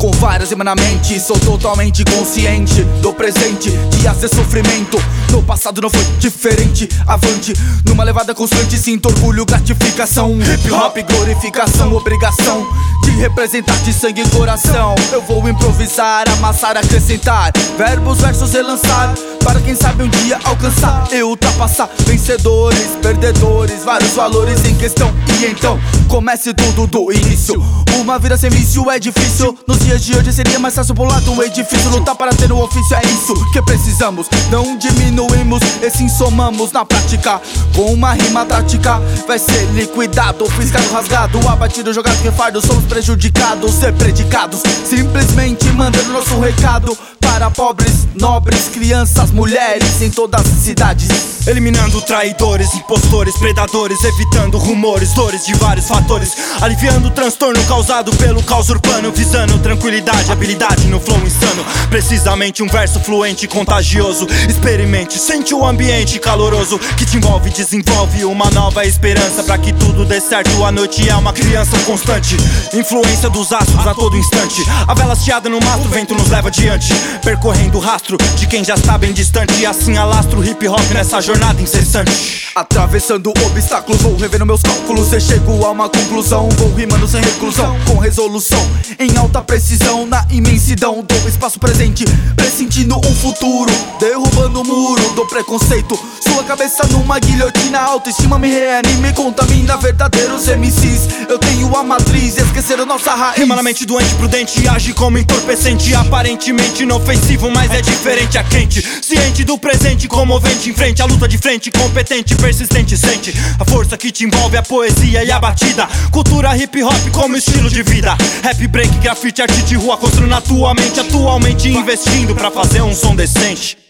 com várias rimas na mente. Sou totalmente consciente do presente, de ia ser sofrimento. No passado não foi diferente. Avante, numa levada constante, sinto orgulho, gratificação. Hip hop, glorificação, obrigação de representar de sangue e coração. Eu vou improvisar, amassar, acrescentar verbos, versos e lançar, para quem sabe um dia alcançar e ultrapassar. Vencedores, perdedores, vários valores em questão. E então, comece tudo do início. Uma vida sem vício é difícil. Nos dias de hoje seria mais fácil pular de um edifício. Lutar para ter um ofício, é isso que precisamos. Não diminuímos e sim somamos na prática. Com uma rima tática vai ser liquidado, fiscado, rasgado, abatido, jogado, que fardo. Somos prejudicados, ser predicados, simplesmente mandando nosso recado para pobres, nobres, crianças, mulheres em todas as cidades. Eliminando traidores, impostores, predadores, evitando rumores, dores de vários fatores, aliviando o transtorno causado pelo caos urbano, visando tranquilidade, habilidade no flow insano. Precisamente um verso fluente e contagioso. Experimente, sente o ambiente caloroso que te envolve, desenvolve uma nova esperança. Pra que tudo dê certo, a noite é uma criança constante. Influência dos astros a todo instante. A vela hasteada no mastro, o vento nos leva adiante, percorrendo o rastro de quem já está bem distante. E assim alastro hip hop nessa jornada incessante. Atravessando obstáculos, vou revendo meus cálculos e chego a uma conclusão. Vou rimando sem reclusão, com resolução, em alta precisão, na imensidão do espaço presente, pressentindo um futuro, derrubando o muro do preconceito. Sua cabeça numa guilhotina, autoestima me reanima e contamina verdadeiros MCs. Eu tenho a matriz, esqueceram nossa raiz. Rima na mente doente, prudente, age como entorpecente. Aparentemente inofensivo, mas é diferente, é quente. Ciente do presente, comovente, em frente a luta de frente, competente, persistente. Sente a força que te envolve, a poesia e a batida. Cultura hip hop como estilo de vida. Rap, break, grafite, arte de rua, construindo na tua mente. Atualmente investindo pra fazer um som decente.